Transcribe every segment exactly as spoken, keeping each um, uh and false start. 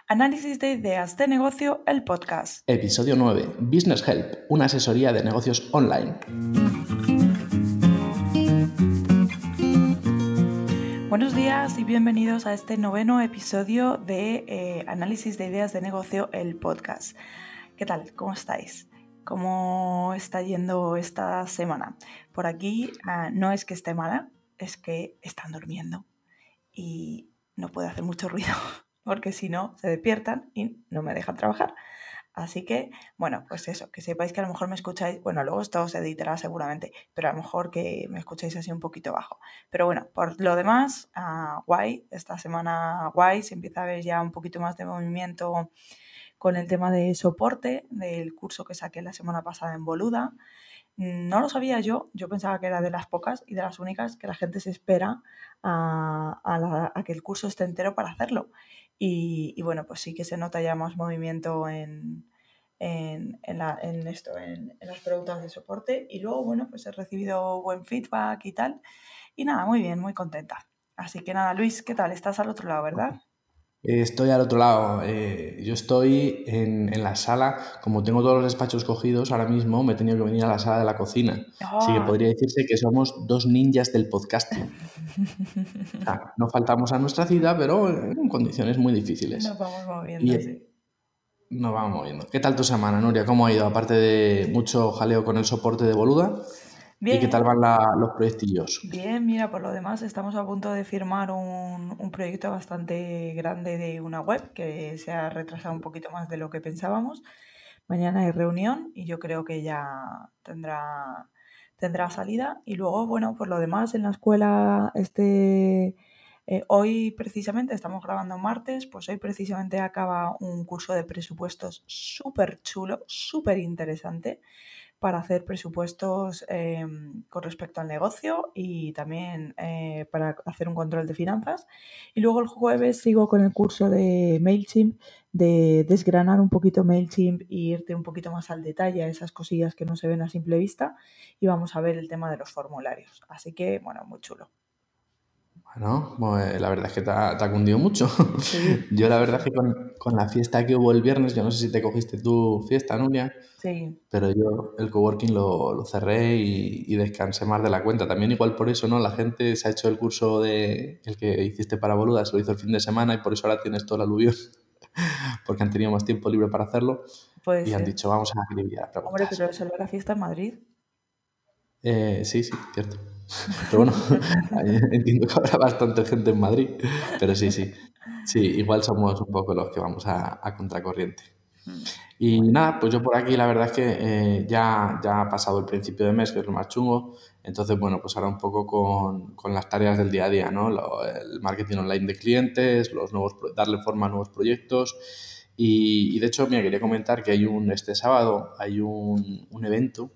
Análisis de ideas de negocio, el podcast. Episodio nueve. Business Help, una asesoría de negocios online. Buenos días y bienvenidos a este noveno episodio de eh, Análisis de ideas de negocio, el podcast. ¿Qué tal? ¿Cómo estáis? ¿Cómo está yendo esta semana? Por aquí uh, no es que esté mala, es que están durmiendo y no puedo hacer mucho ruido porque si no se despiertan y no me dejan trabajar. Así que, bueno, pues eso, que sepáis que a lo mejor me escucháis, bueno, luego esto se editará seguramente, pero a lo mejor que me escucháis así un poquito bajo. Pero bueno, por lo demás, uh, guay, esta semana guay, se empieza a ver ya un poquito más de movimiento con el tema de soporte del curso que saqué la semana pasada en Boluda. No lo sabía yo, yo pensaba que era de las pocas y de las únicas que la gente se espera a, a, la, a que el curso esté entero para hacerlo. Y, y bueno, pues sí que se nota ya más movimiento en, en, en, la, en esto, en, en las preguntas de soporte. Y luego, bueno, pues he recibido buen feedback y tal. Y nada, muy bien, muy contenta. Así que nada, Luis, ¿qué tal? Estás al otro lado, ¿verdad? Estoy al otro lado. Eh, yo estoy en, en la sala. Como tengo todos los despachos cogidos ahora mismo, me he tenido que venir a la sala de la cocina. ¡Oh! Así que podría decirse que somos dos ninjas del podcasting. O sea, no faltamos a nuestra cita, pero en condiciones muy difíciles. Nos vamos moviendo, Y sí. nos vamos moviendo. ¿Qué tal tu semana, Nuria? ¿Cómo ha ido? Aparte de mucho jaleo con el soporte de Boluda. Bien. ¿Y qué tal van la, los proyectillos? Bien, mira, por lo demás estamos a punto de firmar un, un proyecto bastante grande de una web que se ha retrasado un poquito más de lo que pensábamos. Mañana hay reunión y yo creo que ya tendrá, tendrá salida. Y luego, bueno, por lo demás en la escuela, este, eh, hoy precisamente, estamos grabando martes, pues hoy precisamente acaba un curso de presupuestos súper chulo, súper interesante, para hacer presupuestos eh, con respecto al negocio y también eh, para hacer un control de finanzas. Y luego el jueves sigo con el curso de MailChimp, de desgranar un poquito MailChimp y irte un poquito más al detalle a esas cosillas que no se ven a simple vista. Y vamos a ver el tema de los formularios. Así que, bueno, muy chulo. Bueno, pues la verdad es que te ha, te ha cundido mucho. Sí. Yo la verdad es que con, con la fiesta que hubo el viernes, yo no sé si te cogiste tu fiesta, Nuria, Sí. pero yo el coworking lo, lo cerré y, y descansé más de la cuenta. También igual por eso, ¿no? La gente se ha hecho el curso de el que hiciste para Boluda, se lo hizo el fin de semana y por eso ahora tienes todo el aluvión, porque han tenido más tiempo libre para hacerlo Puede y han ser. dicho, vamos a acribillar Hombre, preguntas. pero solo la fiesta en Madrid. Eh, sí, sí, cierto. Pero bueno, entiendo que habrá bastante gente en Madrid, pero sí, sí. Sí, igual somos un poco los que vamos a, a contracorriente. Y Bueno. nada, pues yo por aquí la verdad es que eh, ya, ya ha pasado el principio de mes, que es lo más chungo. Entonces, bueno, pues ahora un poco con, con las tareas del día a día, ¿no? Lo- el marketing online de clientes, los nuevos, pro- darle forma a nuevos proyectos. Y, y de hecho, me quería comentar que hay un, este sábado hay un, un evento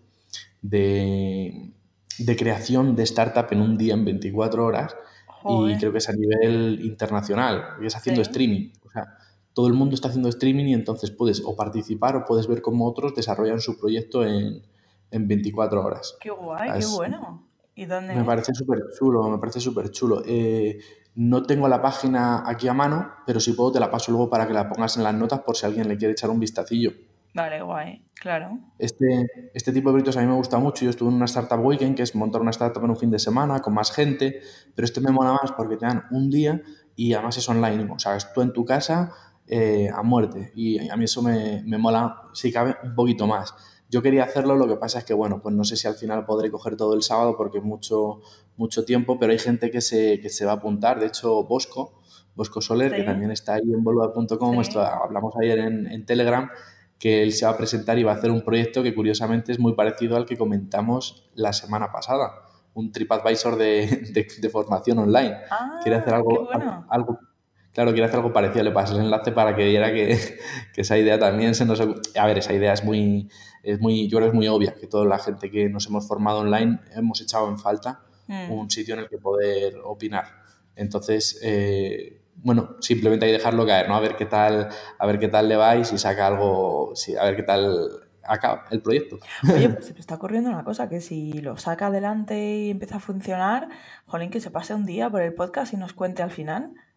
de, de creación de startup en un día, en veinticuatro horas, y Joder. creo que es a nivel internacional, que es haciendo Sí. streaming. O sea, todo el mundo está haciendo streaming y entonces puedes o participar o puedes ver cómo otros desarrollan su proyecto en, en veinticuatro horas. Qué O guay, sea, qué es- bueno. ¿Y me dónde es? parece súper chulo, me parece súper chulo. Eh, no tengo la página aquí a mano, pero si puedo te la paso luego para que la pongas en las notas por si alguien le quiere echar un vistacillo. Vale, guay, claro. Este, este tipo de proyectos a mí me gusta mucho. Yo estuve en una Startup Weekend, que es montar una startup en un fin de semana con más gente, pero este me mola más porque te dan un día y además es online. O sea, es tú en tu casa eh, a muerte. Y a mí eso me, me mola, si cabe, un poquito más. Yo quería hacerlo, lo que pasa es que, bueno, pues no sé si al final podré coger todo el sábado porque es mucho, mucho tiempo, pero hay gente que se, que se va a apuntar. De hecho, Bosco, Bosco Soler, que Sí, también está ahí en boluda punto com, esto sí. hablamos ayer en, en Telegram, que él se va a presentar y va a hacer un proyecto que curiosamente es muy parecido al que comentamos la semana pasada, un TripAdvisor de, de, de formación online. Quiere hacer Ah, qué algo, bueno. algo, claro, quiere hacer algo parecido. Le pasé el enlace para que viera que, que esa idea también se nos... A ver, esa idea es muy, es muy, yo creo que es muy obvia, que toda la gente que nos hemos formado online hemos echado en falta Mm. un sitio en el que poder opinar. Entonces, eh, bueno, simplemente hay que dejarlo caer, ¿no? A ver qué tal, a ver qué tal le va y si saca algo, si, a ver qué tal acaba el proyecto. Oye, pues se me está ocurriendo una cosa, que si lo saca adelante y empieza a funcionar, jolín, que se pase un día por el podcast y nos cuente al final.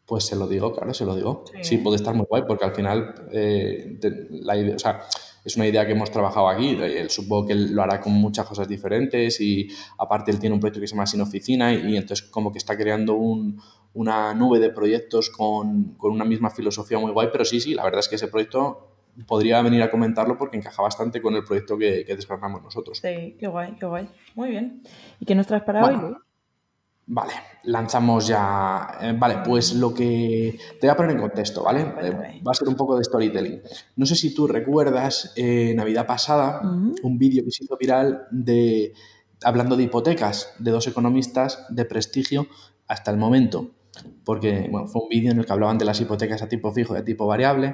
Pues se lo digo, claro, se lo digo. Sí. Sí, puede estar muy guay porque al final eh, de- la idea, o sea, es una idea que hemos trabajado aquí. Él supongo que él lo hará con muchas cosas diferentes y aparte él tiene un proyecto que se llama Sin Oficina y, y entonces como que está creando un- una nube de proyectos con, con una misma filosofía muy guay. Pero sí, sí, la verdad es que ese proyecto podría venir a comentarlo porque encaja bastante con el proyecto que, que desgranamos nosotros. Sí, qué guay, qué guay. Muy bien. ¿Y qué nos traes para hoy, Luis? Bueno, vale, lanzamos ya. eh, vale, pues lo que. Te voy a poner en contexto, ¿vale? Vale, Eh, cuéntame. va a ser un poco de storytelling. No sé si tú recuerdas, eh, Navidad pasada, Mm. un vídeo que se hizo viral de hablando de hipotecas de dos economistas de prestigio hasta el momento. Porque bueno, fue un vídeo en el que hablaban de las hipotecas a tipo fijo y a tipo variable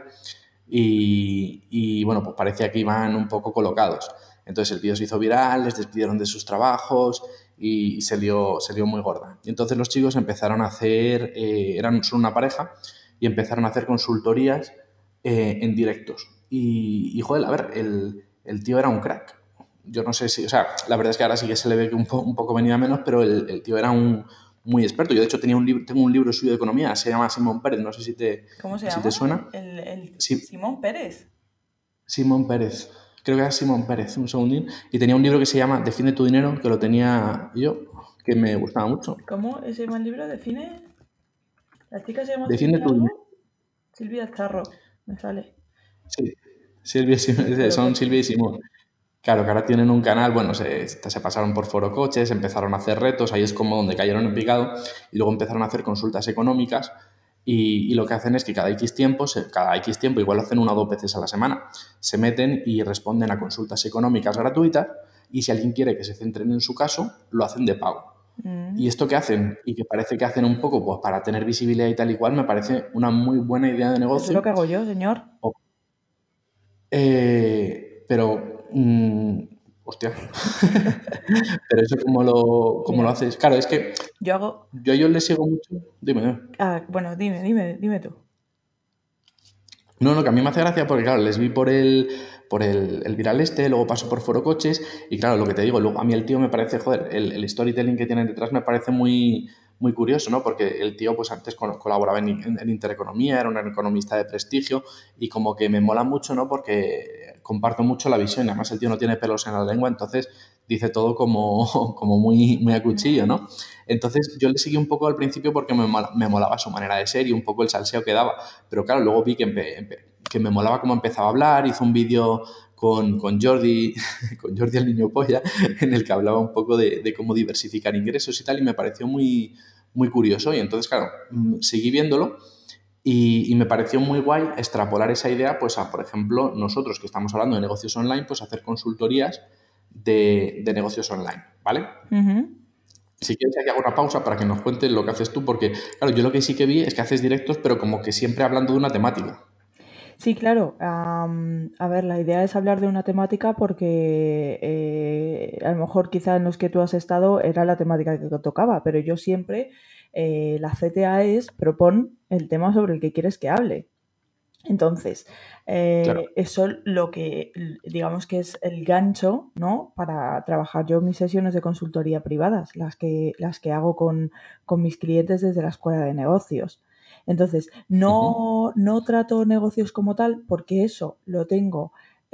y, y, bueno, pues parecía que iban un poco colocados. Entonces el vídeo se hizo viral, les despidieron de sus trabajos y se lió, se lió muy gorda. Y entonces los chicos empezaron a hacer, eh, eran solo una pareja, y empezaron a hacer consultorías eh, en directos. Y, y, joder, a ver, el, el tío era un crack. Yo no sé si, o sea, la verdad es que ahora sí que se le ve que un, po, un poco venía menos, pero el, el tío era un muy experto. Yo de hecho tenía un libro, tengo un libro suyo de economía, se llama Simón Pérez, no sé si te, ¿Cómo se si te llama? suena. El, el Sí, Simón Pérez. Simón Pérez. Creo que era Simón Pérez, un segundín. Y tenía un libro que se llama Defiende tu dinero, que lo tenía yo, que me gustaba mucho. ¿Cómo ese llama el libro? Define. ¿La chica se llama Defiende Silvia tu dinero. algo? Silvia Charro, me sale. Sí, Silvia y Simón, Foro son Silvia y Coches. Simón. Claro, que ahora tienen un canal, bueno, se, se pasaron por Foro Coches, empezaron a hacer retos, ahí es como donde cayeron en picado, y luego empezaron a hacer consultas económicas, y, y lo que hacen es que cada X tiempo, se- cada X tiempo, igual lo hacen una o dos veces a la semana, se meten y responden a consultas económicas gratuitas, y si alguien quiere que se centren en su caso, lo hacen de pago. Mm. Y esto que hacen, y que parece que hacen un poco pues, para tener visibilidad y tal y cual, me parece una muy buena idea de Eso es lo negocio. que hago yo, señor. Eh, pero, mm, hostia, pero eso cómo lo, cómo lo Mira, haces. Claro, es que yo hago... yo a ellos les sigo mucho. Dime, dime. Ah, bueno, dime, dime, dime tú. No, no, que a mí me hace gracia porque, claro, les vi por el, por el, el viral este, luego paso por Foro Coches y, claro, lo que te digo, luego a mí el tío me parece, joder, el, el storytelling que tienen detrás me parece muy, muy curioso, ¿no? Porque el tío, pues antes col- colaboraba en, en- en Intereconomía, era un economista de prestigio y como que me mola mucho, ¿no? Porque comparto mucho la visión y además el tío no tiene pelos en la lengua, entonces dice todo como, como muy, muy a cuchillo, ¿no? Entonces yo le seguí un poco al principio porque me, mola- me molaba su manera de ser y un poco el salseo que daba. Pero claro, luego vi que, empe- empe- que me molaba cómo empezaba a hablar, hizo un vídeo con, con Jordi, con Jordi el niño polla, en el que hablaba un poco de, de cómo diversificar ingresos y tal, y me pareció muy, muy curioso. Y entonces, claro, mm, seguí viéndolo y, y me pareció muy guay extrapolar esa idea, pues a, por ejemplo, nosotros que estamos hablando de negocios online, pues hacer consultorías de, de negocios online, ¿vale? Ujú. Si quieres, aquí hago una pausa para que nos cuentes lo que haces tú, porque, claro, yo lo que sí que vi es que haces directos, pero como que siempre hablando de una temática. Sí, claro. am, a ver, la idea es hablar de una temática porque eh, a lo mejor quizá en los que tú has estado era la temática que tocaba, pero yo siempre, eh, la C T A es propon el tema sobre el que quieres que hable. Entonces, Claro. eh, eso lo que l- digamos que es el gancho, ¿no? Para trabajar yo mis sesiones de consultoría privadas, las que, las que hago con, con mis clientes desde la escuela de negocios. Entonces, Ujú. no, no trato negocios como tal porque eso lo tengo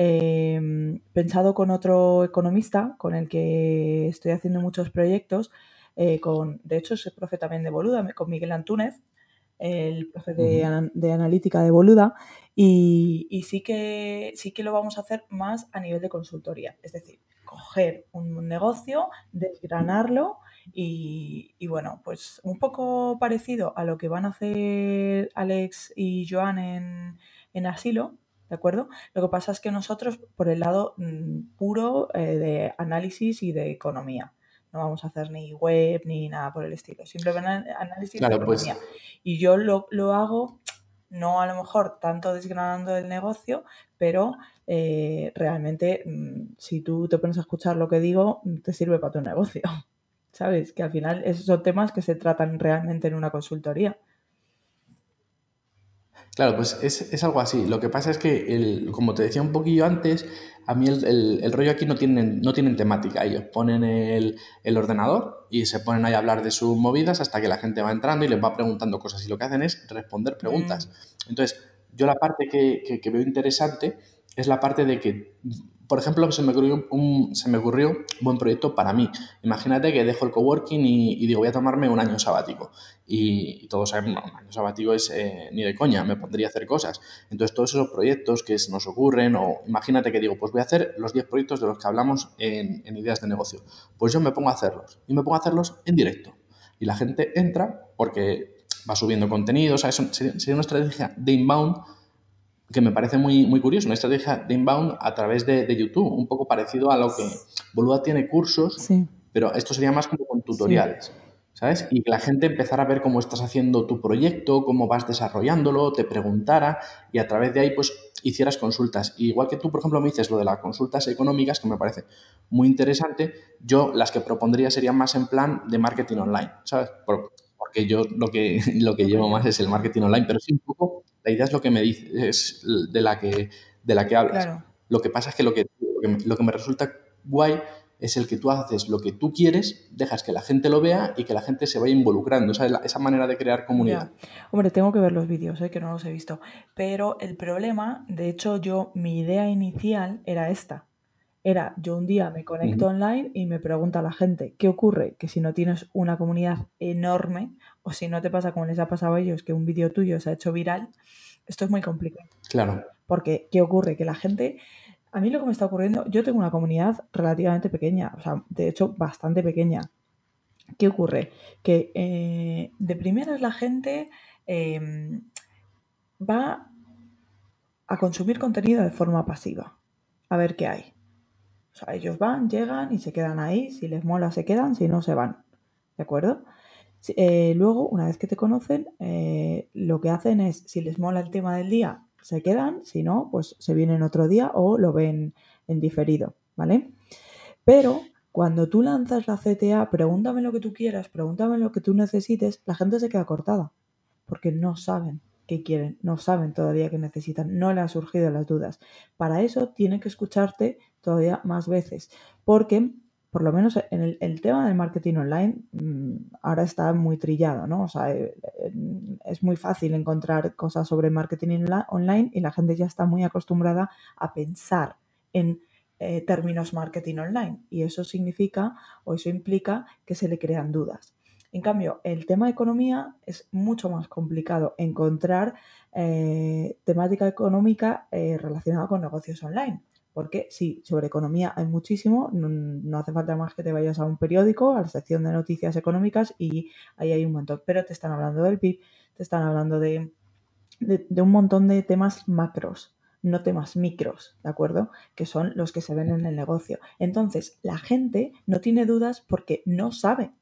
em, pensado con otro economista con el que estoy haciendo muchos proyectos. Eh, con, de hecho, es el profe también de Boluda, con Miguel Antúnez, el profe de, Ujú. ana- de analítica de Boluda, y, y sí que sí que lo vamos a hacer más a nivel de consultoría, es decir, coger un negocio, desgranarlo y, y bueno, pues un poco parecido a lo que van a hacer Alex y Joan en, en Asilo, ¿de acuerdo? Lo que pasa es que nosotros por el lado mm, puro eh, de análisis y de economía. No vamos a hacer ni web ni nada por el estilo, simplemente an- análisis de Claro, pues economía. Y yo lo, lo hago, no a lo mejor tanto desgranando el negocio, pero eh, realmente mm, si tú te pones a escuchar lo que digo, mm, te sirve para tu negocio. ¿Sabes? Que al final esos son temas que se tratan realmente en una consultoría. Claro, pues es, es algo así. Lo que pasa es que, el, como te decía un poquillo antes, a mí el, el- el rollo aquí no tienen, no tienen temática. Ellos ponen el, el ordenador y se ponen ahí a hablar de sus movidas hasta que la gente va entrando y les va preguntando cosas. Y lo que hacen es responder Mm, preguntas. Entonces, yo la parte que, que- que veo interesante es la parte de que, por ejemplo, se me ocurrió un, se me ocurrió un buen proyecto para mí. Imagínate que dejo el coworking y, y digo, voy a tomarme un año sabático. Y, y todos saben, no, un año sabático es eh, ni de coña, me pondría a hacer cosas. Entonces, todos esos proyectos que se nos ocurren, o imagínate que digo, pues voy a hacer los diez proyectos de los que hablamos en, en ideas de negocio. Pues yo me pongo a hacerlos y me pongo a hacerlos en directo. Y la gente entra porque va subiendo contenido, o sea, eso sería, sería una estrategia de inbound que me parece muy, muy curioso, una estrategia de inbound a través de, de YouTube, un poco parecido a lo que Boluda tiene cursos, sí, pero esto sería más como con sí, tutoriales, ¿sabes? Y que la gente empezara a ver cómo estás haciendo tu proyecto, cómo vas desarrollándolo, te preguntara y a través de ahí pues hicieras consultas. Y igual que tú, por ejemplo, me dices lo de las consultas económicas, que me parece muy interesante, yo las que propondría serían más en plan de marketing online, ¿sabes? Por- porque yo lo que, lo que lo que llevo más es llevas. el marketing online, pero sí un poco la idea es lo que me dices, es de la que, de la que hablas. Claro, Lo que pasa es que lo que, lo que, me, lo que me resulta guay es el que tú haces lo que tú quieres, dejas que la gente lo vea y que la gente se vaya involucrando. O sea, la, esa manera de crear comunidad. ya. Hombre, tengo que ver los vídeos, ¿eh? Que no los he visto. Pero el problema, de hecho, yo, mi idea inicial era esta. Era, yo un día me Uh conecto -huh. online y me pregunta la gente, ¿qué ocurre? Que si no tienes una comunidad enorme, o si no te pasa como les ha pasado a ellos, que un vídeo tuyo se ha hecho viral, esto es muy complicado. Claro. Porque, ¿qué ocurre? Que la gente, a mí lo que me está ocurriendo, yo tengo una comunidad relativamente pequeña, o sea, de hecho, bastante pequeña. ¿Qué ocurre? Que eh, de primeras la gente eh, va a consumir contenido de forma pasiva, a ver qué hay. O sea, ellos van, llegan y se quedan ahí, si les mola se quedan, si no se van, ¿de acuerdo? Si- eh, luego, una vez que te conocen, eh, lo que hacen es, si les mola el tema del día, se quedan, si no, pues se vienen otro día o lo ven en diferido, ¿vale? Pero cuando tú lanzas la C T A, pregúntame lo que tú quieras, pregúntame lo que tú necesites, la gente se queda cortada, porque no saben qué quieren, no saben todavía qué necesitan, no le han surgido las dudas. Para eso tienen que escucharte todavía más veces, porque por lo menos en el, el tema del marketing online mmm, ahora está muy trillado, ¿no? O sea, eh, eh, es muy fácil encontrar cosas sobre marketing online y la gente ya está muy acostumbrada a pensar en eh, términos marketing online y eso significa o eso implica que se le crean dudas. En cambio, el tema de economía es mucho más complicado encontrar eh, temática económica eh, relacionada con negocios online. Porque sí, sobre economía hay muchísimo, no, no hace falta más que te vayas a un periódico, a la sección de noticias económicas y ahí hay un montón. Pero te están hablando del P I B, te están hablando de, de, de un montón de temas macros, no temas micros, ¿de acuerdo? Que son los que se ven en el negocio. Entonces, la gente no tiene dudas porque no sabe.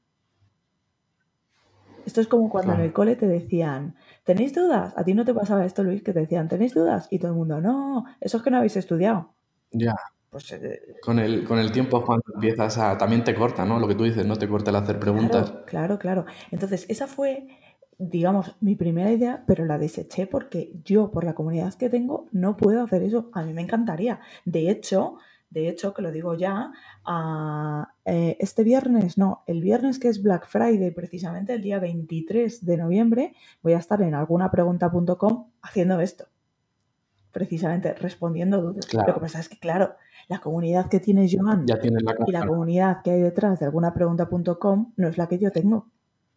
Esto es como cuando en el Claro. cole te decían, ¿tenéis dudas? A ti no te pasaba esto, Luis, que te decían, ¿tenéis dudas? Y todo el mundo, no, eso es que no habéis estudiado. Ya. Pues eh, Con el, con el tiempo, cuando empiezas a... También te corta, ¿no? Lo que tú dices, ¿no? Te corta el hacer preguntas. claro, claro, claro. Entonces, esa fue, digamos, mi primera idea, pero la deseché porque yo, por la comunidad que tengo, no puedo hacer eso. A mí me encantaría. De hecho, de hecho, que lo digo ya, a, eh, este viernes, no, el viernes que es Black Friday, precisamente el día veintitrés de noviembre, voy a estar en alguna pregunta punto com haciendo esto. Precisamente respondiendo dudas. Lo que Claro. pasa es que, claro, la comunidad que tiene Joan Ya tienes la y la cara. comunidad que hay detrás de alguna pregunta punto com no es la que yo tengo,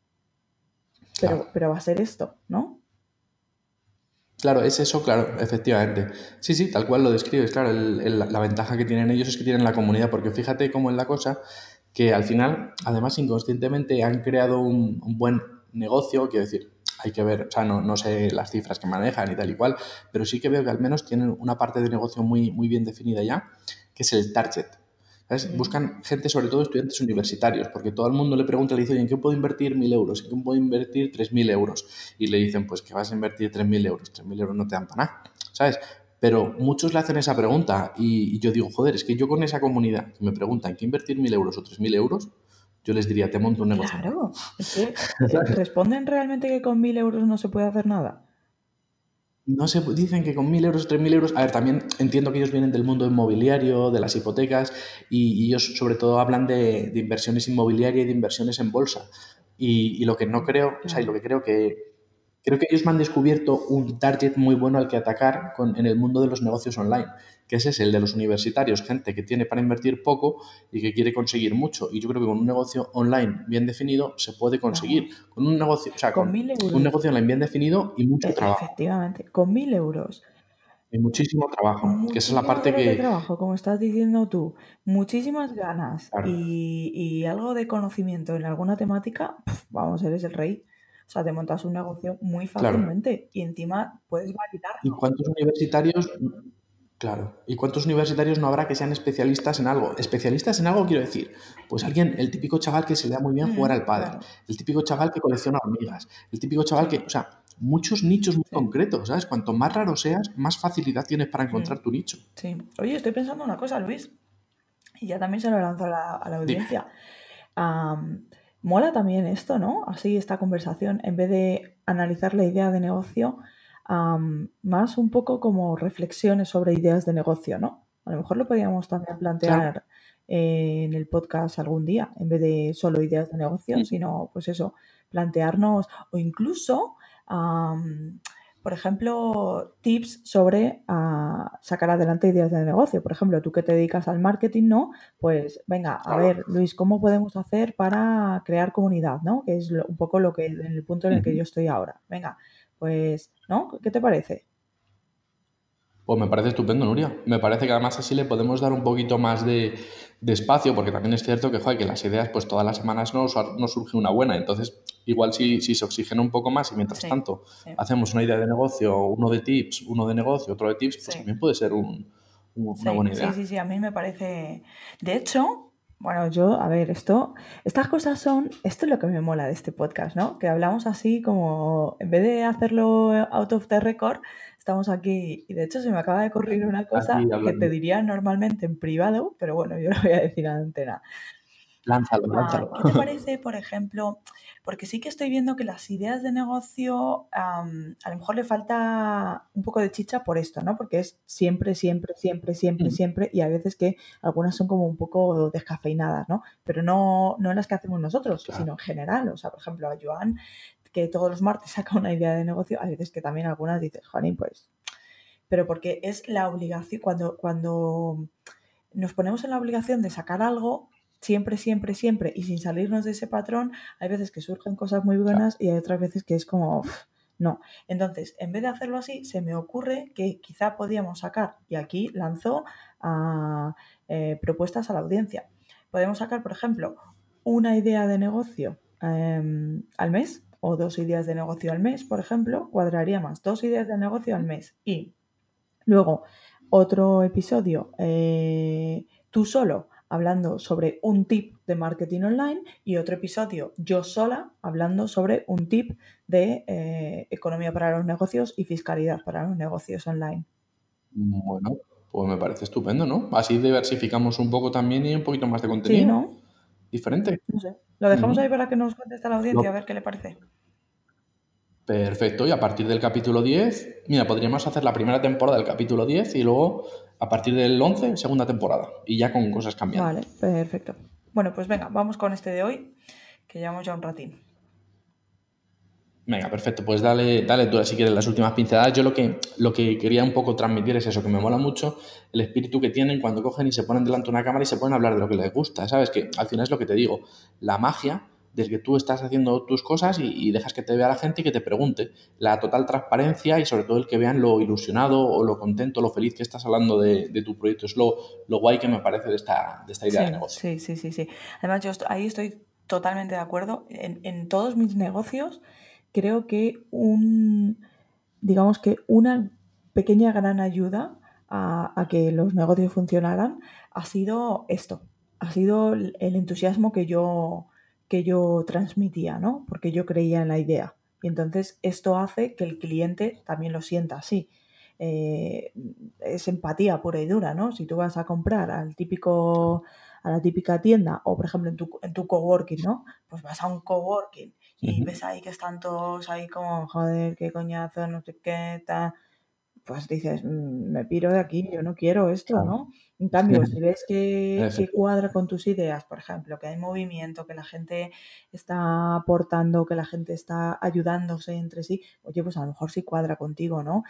Claro. pero, pero va a ser esto, ¿no? Claro, es eso, claro, efectivamente. Sí, sí, tal cual lo describes. Claro, el- el- la ventaja que tienen ellos es que tienen la comunidad, porque fíjate cómo es la cosa, que al final, además, inconscientemente han creado un, un buen negocio, quiero decir, hay que ver, o sea, no, no sé las cifras que manejan y tal y cual, pero sí que veo que al menos tienen una parte de negocio muy, muy bien definida ya, que es el target. ¿Sabes? Mm. Buscan gente, sobre todo estudiantes universitarios, porque todo el mundo le pregunta, le dice, oye, ¿en qué puedo invertir mil euros? ¿En qué puedo invertir tres mil euros? Y le dicen, pues que vas a invertir tres mil euros. tres mil euros no te dan para nada, ¿sabes? Pero muchos le hacen esa pregunta y, y yo digo, joder, es que yo con esa comunidad que me preguntan, ¿qué invertir mil euros o tres mil euros? Yo les diría, te monto un negocio online. Claro, es que eh, responden realmente que con mil euros no se puede hacer nada. No sé, dicen que con mil euros, tres mil euros. A ver, también entiendo que ellos vienen del mundo inmobiliario, de las hipotecas, y, y ellos sobre todo hablan de, de inversiones inmobiliarias y de inversiones en bolsa. Y, y lo que no creo, o sea, y lo Claro. que creo que creo que ellos me han descubierto un target muy bueno al que atacar con- en el mundo de los negocios online, que ese es el de los universitarios, gente que tiene para invertir poco y que quiere conseguir mucho. Y yo creo que con un negocio online bien definido se puede conseguir. Vamos. Con un negocio, o sea, Con con mil un euros, negocio online bien definido y mucho e- trabajo. efectivamente, con mil euros, Hay muchísimo trabajo, que esa es la muchísimas parte horas de que, trabajo, como estás diciendo tú, muchísimas ganas claro, y, y algo de conocimiento en alguna temática, pf, vamos, eres el rey. O sea, te montas un negocio muy claro. fácilmente y encima puedes ¿Y validarlo. cuántos universitarios, claro, y cuántos universitarios no habrá que sean especialistas en algo? Especialistas en algo quiero decir, pues alguien, el típico chaval que se le da muy bien jugar Mm, al pádel, claro, el típico chaval que colecciona hormigas, el típico chaval sí, que, o sea, muchos nichos muy sí. concretos, ¿sabes? Cuanto más raro seas, más facilidad tienes para Mm, encontrar tu nicho. sí. Oye, estoy pensando una cosa, Luis, y ya también se lo lanzo a la, a la Dime. audiencia. Am, mola también esto, ¿no? Así esta conversación, en vez de analizar la idea de negocio, am, más un poco como reflexiones sobre ideas de negocio, ¿no? A lo mejor lo podríamos también Claro. plantear eh, en el podcast algún día, en vez de solo ideas de negocio, Ujú. sino pues eso, plantearnos o incluso, am, por ejemplo, tips sobre ah, sacar adelante ideas de negocio. Por ejemplo, tú que te dedicas al marketing, ¿no? Pues venga, a Claro. ver, Luis, ¿cómo podemos hacer para crear comunidad, ¿no? Que es lo- un poco lo que en el punto en el que Ujú. yo estoy ahora. Venga, pues, ¿no? ¿Qué te parece? Pues me parece estupendo, Nuria. Me parece que además así le podemos dar un poquito más de, de espacio, porque también es cierto que, joder, que las ideas, pues todas las semanas no, sur- no surge una buena. Entonces, igual si, si se oxigena un poco más y mientras Sí, tanto sí, hacemos una idea de negocio, uno de tips, uno de negocio, otro de tips, pues sí. también puede ser un- un- una Sí, buena sí, idea. sí, sí, a mí me parece. De hecho, bueno, yo, a ver, esto, estas cosas son, esto es lo que me mola de este podcast, ¿no? Que hablamos así como, en vez de hacerlo out of the record, estamos aquí. Y de hecho se me acaba de ocurrir una Aquí cosa que te hablando. diría normalmente en privado, pero bueno, yo lo voy a decir en antena. Lánzalo, Ah, lánzalo. ¿qué te parece, por ejemplo? Porque sí que estoy viendo que las ideas de negocio am, a lo mejor le falta un poco de chicha por esto, ¿no? Porque es siempre, siempre, siempre, siempre, Ujú. siempre, y a veces que algunas son como un poco descafeinadas, ¿no? Pero no, no en las que hacemos nosotros, Claro, sino en general. O sea, por ejemplo, a Joan, que todos los martes saca una idea de negocio, hay veces que también algunas dices, Jolín, pues, pero porque es la obligación, cuando, cuando nos ponemos en la obligación de sacar algo siempre, siempre, siempre y sin salirnos de ese patrón, hay veces que surgen cosas muy claro. buenas y hay otras veces que es como, uf, no. Entonces, en vez de hacerlo así, se me ocurre que quizá podíamos sacar, y aquí lanzo a, eh, propuestas a la audiencia. Podemos sacar, por ejemplo, una idea de negocio em, al mes o dos ideas de negocio al mes, por ejemplo, cuadraría más, dos ideas de negocio al mes y luego, otro episodio, eh, tú solo, hablando sobre un tip de marketing online y otro episodio, yo sola, hablando sobre un tip de eh, economía para los negocios y fiscalidad para los negocios online. Bueno, pues me parece estupendo, ¿no? Así diversificamos un poco también y un poquito más de Sí, contenido ¿no? diferente. No sé. Lo dejamos ahí Ujú. para que nos conteste la audiencia, a Lo- ver qué le parece. Perfecto, y a partir del capítulo diez, mira, podríamos hacer la primera temporada del capítulo diez y luego a partir del once, segunda temporada, y ya con cosas cambiando. Vale, perfecto. Bueno, pues venga, vamos con este de hoy, que llevamos ya un ratín. Venga, perfecto, pues dale, dale tú si quieres las últimas pinceladas. Yo lo que, lo que quería un poco transmitir es eso, que me mola mucho el espíritu que tienen cuando cogen y se ponen delante de una cámara y se ponen a hablar de lo que les gusta, ¿sabes? Que al final es lo que te digo, la magia del que tú estás haciendo tus cosas y, y dejas que te vea la gente y que te pregunte. La total transparencia y sobre todo el que vean lo ilusionado o lo contento, lo feliz que estás hablando de, de tu proyecto. Es lo, lo guay que me parece de esta, de esta idea de Sí, negocio. sí, sí, sí, sí. Además, yo est- ahí estoy totalmente de acuerdo. En, en todos mis negocios, creo que un, digamos que una pequeña gran ayuda a, a que los negocios funcionaran ha sido esto, ha sido el, el entusiasmo que yo, que yo transmitía, ¿no? Porque yo creía en la idea. Y entonces esto hace que el cliente también lo sienta así. Eh, es empatía pura y dura, ¿no? Si tú vas a comprar al típico, a la típica tienda o, por ejemplo, en tu, en tu coworking, ¿no? Pues vas a un coworking y Ujú. ves ahí que están todos ahí como, joder, qué coñazo, no sé qué, tal. pues dices, "Mm, me piro de aquí, yo no quiero esto, Claro. ¿no?". En cambio, si ves que, que Efectivamente. cuadra con tus ideas, por ejemplo, que hay movimiento, que la gente está aportando, que la gente está ayudándose entre sí, oye, pues a lo mejor sí cuadra contigo, ¿no?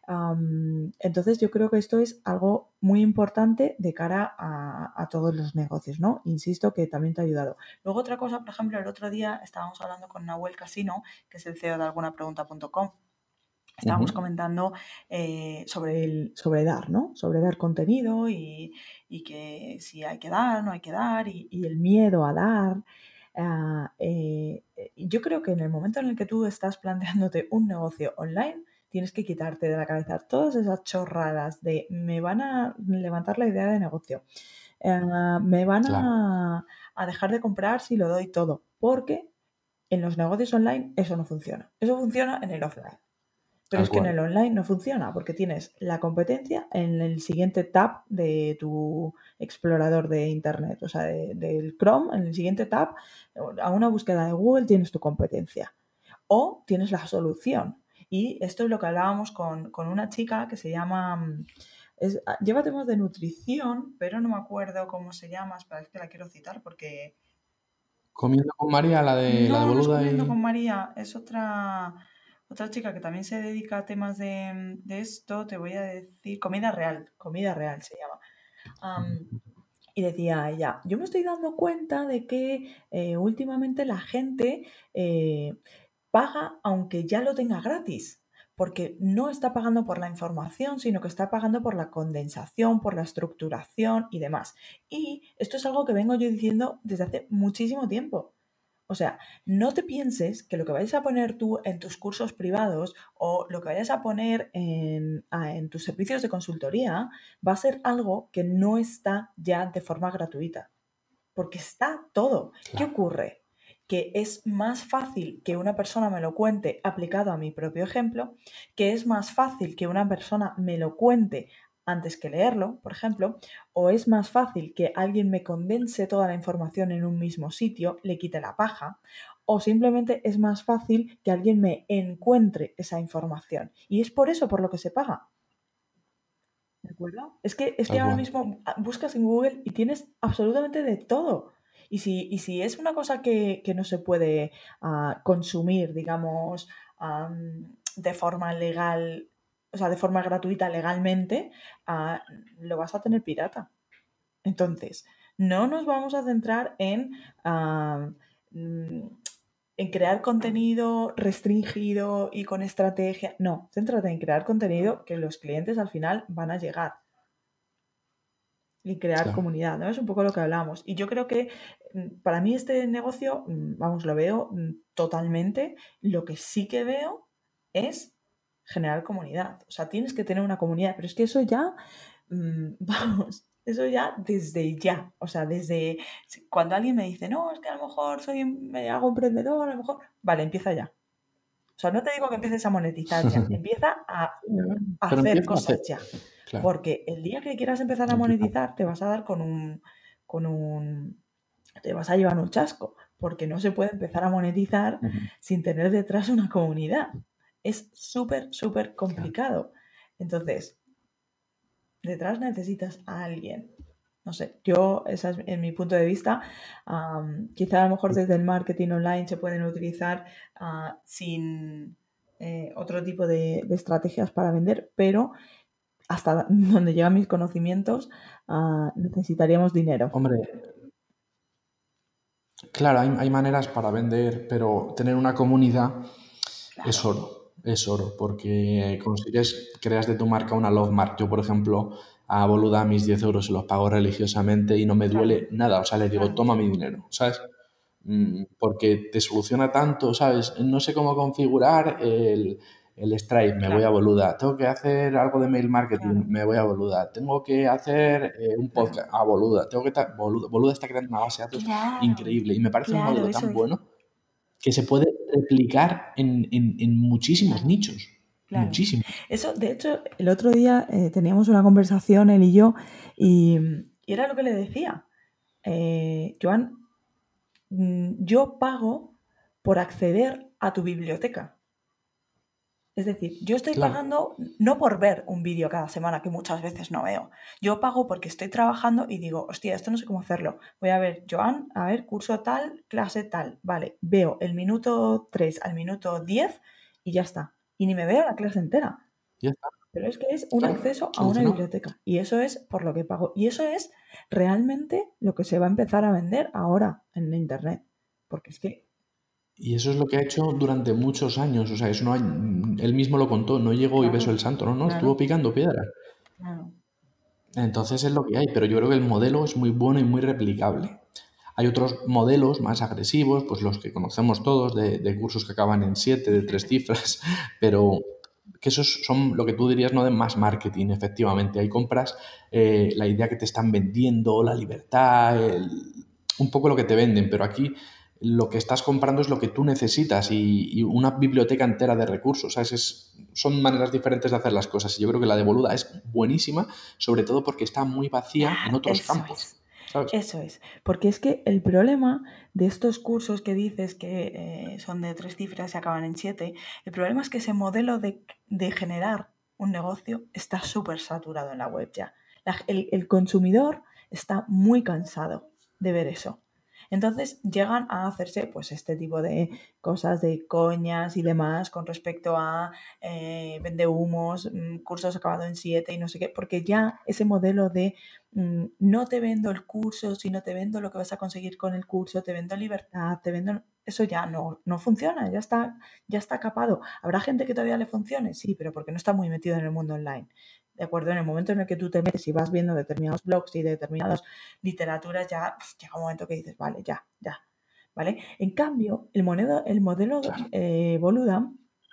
Am, entonces yo creo que esto es algo muy importante de cara a, a todos los negocios, ¿no? Insisto que también te ha ayudado. Luego otra cosa, por ejemplo, el otro día estábamos hablando con Nahuel Casino, que es el C E O de alguna pregunta punto com. Estábamos Ujú. comentando eh, sobre, el, sobre dar, ¿no? Sobre dar contenido y, y que si hay que dar, no hay que dar, y, y el miedo a dar. Ah, eh, eh, yo creo que en el momento en el que tú estás planteándote un negocio online, tienes que quitarte de la cabeza todas esas chorradas de me van a levantar la idea de negocio, eh, me van Claro, a, a dejar de comprar si lo doy todo, porque en los negocios online eso no funciona. Eso funciona en el offline. Pero tal es que en cual. el online no funciona porque tienes la competencia en el siguiente tab de tu explorador de internet, o sea, de- del Chrome, en el siguiente tab, a una búsqueda de Google tienes tu competencia o tienes la solución. Y esto es lo que hablábamos con, con una chica que se llama, mm, es- ah, lleva temas de nutrición, pero no me acuerdo cómo se llama, espera, es que la quiero citar porque Comiendo con María, la de la de no, no es Boluda Comiendo con y... María, es otra, otra chica que también se dedica a temas de, de esto, te voy a decir, Comida Real, Comida Real se llama. Am, y decía ella, yo me estoy dando cuenta de que eh, últimamente la gente eh, paga aunque ya lo tenga gratis, porque no está pagando por la información, sino que está pagando por la condensación, por la estructuración y demás. Y esto es algo que vengo yo diciendo desde hace muchísimo tiempo. O sea, no te pienses que lo que vayas a poner tú en tus cursos privados o lo que vayas a poner en, a- en tus servicios de consultoría va a ser algo que no está ya de forma gratuita, porque está todo. ¿Qué Claro, ocurre? Que es más fácil que una persona me lo cuente aplicado a mi propio ejemplo, que es más fácil que una persona me lo cuente antes que leerlo, por ejemplo, o es más fácil que alguien me condense toda la información en un mismo sitio, le quite la paja, o simplemente es más fácil que alguien me encuentre esa información. Y es por eso por lo que se paga. ¿De acuerdo? Es que, es que tal ahora cual. mismo ah, buscas en Google y tienes absolutamente de todo. Y si, y si es una cosa que, que no se puede ah, consumir, digamos, am, de forma legal, o sea, de forma gratuita legalmente, ah, lo vas a tener pirata. Entonces, no nos vamos a centrar en, ah, mm, en crear contenido restringido y con estrategia. No, céntrate en crear contenido que los clientes al final van a llegar y crear Claro. comunidad, ¿no? Es un poco lo que hablamos. Y yo creo que mm, para mí este negocio, mm, vamos, lo veo mm, totalmente. Lo que sí que veo es generar comunidad. O sea, tienes que tener una comunidad, pero es que eso ya, mm, vamos, eso ya desde ya. O sea, desde si- cuando alguien me dice, no, es que a lo mejor soy, em- me hago emprendedor, a lo mejor, vale, empieza ya. O sea, no te digo que empieces a monetizar ya, empieza a a Pero hacer empieza a hacer. cosas ya. Claro, Porque el día que quieras empezar a empieza. monetizar, te vas a dar con un, con un, te vas a llevar un chasco, porque no se puede empezar a monetizar Ujú. sin tener detrás una comunidad. Es súper, súper Claro. complicado. Entonces, detrás necesitas a alguien. No sé, yo, esa es en mi punto de vista. Am, quizá a lo mejor desde el marketing online se pueden utilizar ah, sin eh, otro tipo de, de estrategias para vender, pero hasta donde llegan mis conocimientos, ah, necesitaríamos dinero. Hombre, claro, hay, hay maneras para vender, pero tener una comunidad es Claro, oro, es oro, porque consigues, creas de tu marca una love mark. Yo, por ejemplo, a Boluda mis diez euros se los pago religiosamente y no me claro, duele nada. O sea, le digo, claro, toma mi dinero, ¿sabes? Mm, Porque te soluciona tanto, ¿sabes? No sé cómo configurar el, el Stripe, me voy a claro, Boluda. Tengo que hacer algo de mail marketing, claro, me voy a Boluda. Tengo que hacer eh, un claro. podcast, a Boluda. Tengo que ta- Boluda. Boluda está creando una base de datos Claro, increíble y me parece un claro, modelo eso tan es. bueno que se puede replicar en, en- en muchísimos Claro, nichos. claro. Muchísimos. Eso, de hecho, el otro día eh, teníamos una conversación él y yo y, y era lo que le decía. Eh, Joan, mm, yo pago por acceder a tu biblioteca. Es decir, yo estoy Claro. pagando no por ver un vídeo cada semana, que muchas veces no veo. Yo pago porque estoy trabajando y digo, hostia, esto no sé cómo hacerlo. Voy a ver, Joan, a ver, curso tal, clase tal. Vale, veo el minuto tres al minuto diez y ya está. Y ni me veo la clase entera. Ya está. Pero es que es un Claro, acceso a una solucionado. biblioteca. Y eso es por lo que pago. Y eso es realmente lo que se va a empezar a vender ahora en Internet. Porque es que... Y eso es lo que ha hecho durante muchos años. O sea, eso no hay- él mismo lo contó, no llegó y besó Claro, el santo, no, no, claro, estuvo picando piedra. claro. Entonces es lo que hay, pero yo creo que el modelo es muy bueno y muy replicable. Hay otros modelos más agresivos, pues los que conocemos todos, de, de cursos que acaban en siete, de tres cifras, pero que esos son lo que tú dirías, no de más marketing, efectivamente. Ahí compras eh, la idea que te están vendiendo, la libertad, el- un poco lo que te venden, pero aquí lo que estás comprando es lo que tú necesitas y, y una biblioteca entera de recursos. ¿Sabes? Es- son maneras diferentes de hacer las cosas y yo creo que la de Boluda es buenísima, sobre todo porque está muy vacía en Ah, otros eso campos. es. ¿Sabes? Eso es, porque es que el problema de estos cursos que dices que eh, son de tres cifras y acaban en siete, el problema es que ese modelo de, de generar un negocio está súper saturado en la web ya. La- el, el consumidor está muy cansado de ver eso. Entonces llegan a hacerse pues este tipo de cosas de coñas y demás con respecto a eh, vendehumos, mm, cursos acabados en siete y no sé qué, porque ya ese modelo de mm, no te vendo el curso, sino te vendo lo que vas a conseguir con el curso, te vendo libertad, te vendo... Eso ya no, no funciona, ya está, ya está capado. ¿Habrá gente que todavía le funcione? Sí, pero porque no está muy metido en el mundo online. ¿De acuerdo? En el momento en el que tú te metes y vas viendo determinados blogs y determinadas literaturas, ya pues, llega un momento que dices, vale, ya, ya. ¿Vale? En cambio, el, monedo, el modelo Claro. eh, Boluda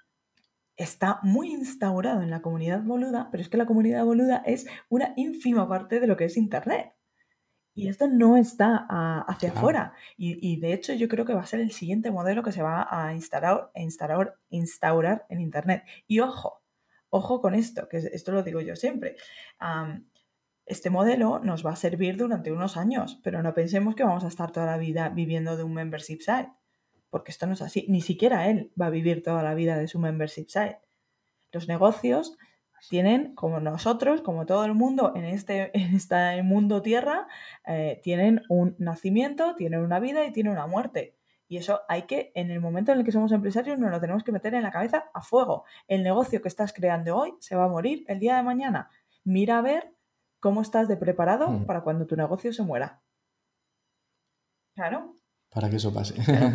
está muy instaurado en la comunidad boluda, pero es que la comunidad boluda es una ínfima parte de lo que es Internet. Y esto no está uh, hacia Claro. afuera. Y, y, de hecho yo creo que va a ser el siguiente modelo que se va a instaurar, instaurar, instaurar en Internet. Y ojo, ojo con esto, que esto lo digo yo siempre. Um, este modelo nos va a servir durante unos años, pero no pensemos que vamos a estar toda la vida viviendo de un membership site. Porque esto no es así. Ni siquiera él va a vivir toda la vida de su membership site. Los negocios tienen, como nosotros, como todo el mundo en este, en este mundo tierra, eh, tienen un nacimiento, tienen una vida y tienen una muerte. Y eso hay que, en el momento en el que somos empresarios, nos lo tenemos que meter en la cabeza a fuego. El negocio que estás creando hoy se va a morir el día de mañana. Mira a ver cómo estás de preparado Hmm. para cuando tu negocio se muera. Claro. Para que eso pase. Claro.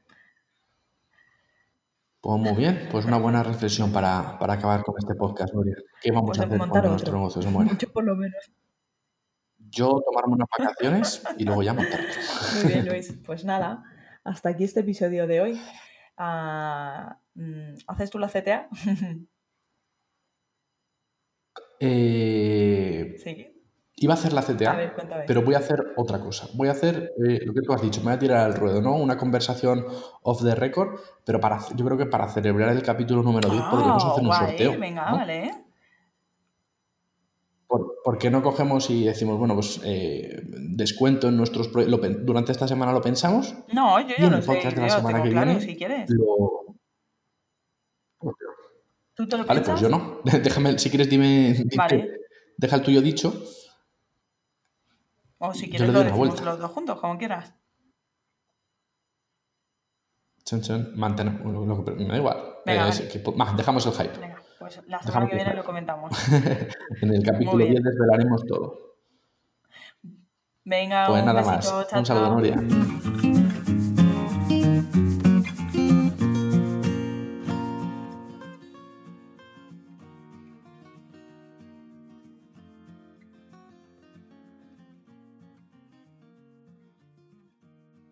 Pues muy bien, pues una buena reflexión para, para acabar con este podcast, Nuria. ¿Qué vamos Pues a hacer montar cuando otro. nuestro negocio se muera? Yo por lo menos. Yo tomarme unas vacaciones y luego ya montar otro. Muy bien, Luis. Pues nada, hasta aquí este episodio de hoy. Uh, ¿Haces tú la C T A? eh, Sí. Iba a hacer la C T A, A ver, cuéntame. pero voy a hacer otra cosa. Voy a hacer eh, lo que tú has dicho, me voy a tirar al ruedo, ¿no? Una conversación off the record, pero para, yo creo que para celebrar el capítulo número diez Oh, podríamos hacer un guay. sorteo. Venga, ¿no? vale. ¿Por, ¿Por qué no cogemos y decimos, bueno, pues eh, descuento en nuestros proyectos? Durante esta semana lo pensamos No, yo y ya en lo el sé, podcast de yo la ya lo semana tengo que claro, viene si quieres. lo... ¿Tú te lo Vale, piensas? pues yo no. Déjame, si quieres, dime, dime Vale. deja el tuyo dicho. O si Yo quieres le lo doy una decimos vuelta. los dos juntos, como quieras. Chon, chon, manten- lo que- me da igual. Venga, Eh, vale. sí, que- bah, dejamos el hype. Venga, pues la semana Dejamos que el viene hype. lo comentamos. En el Muy capítulo diez bien. desvelaremos todo. Venga, Pues un nada besito. más. Chao, Un saludo, Nuria. chao.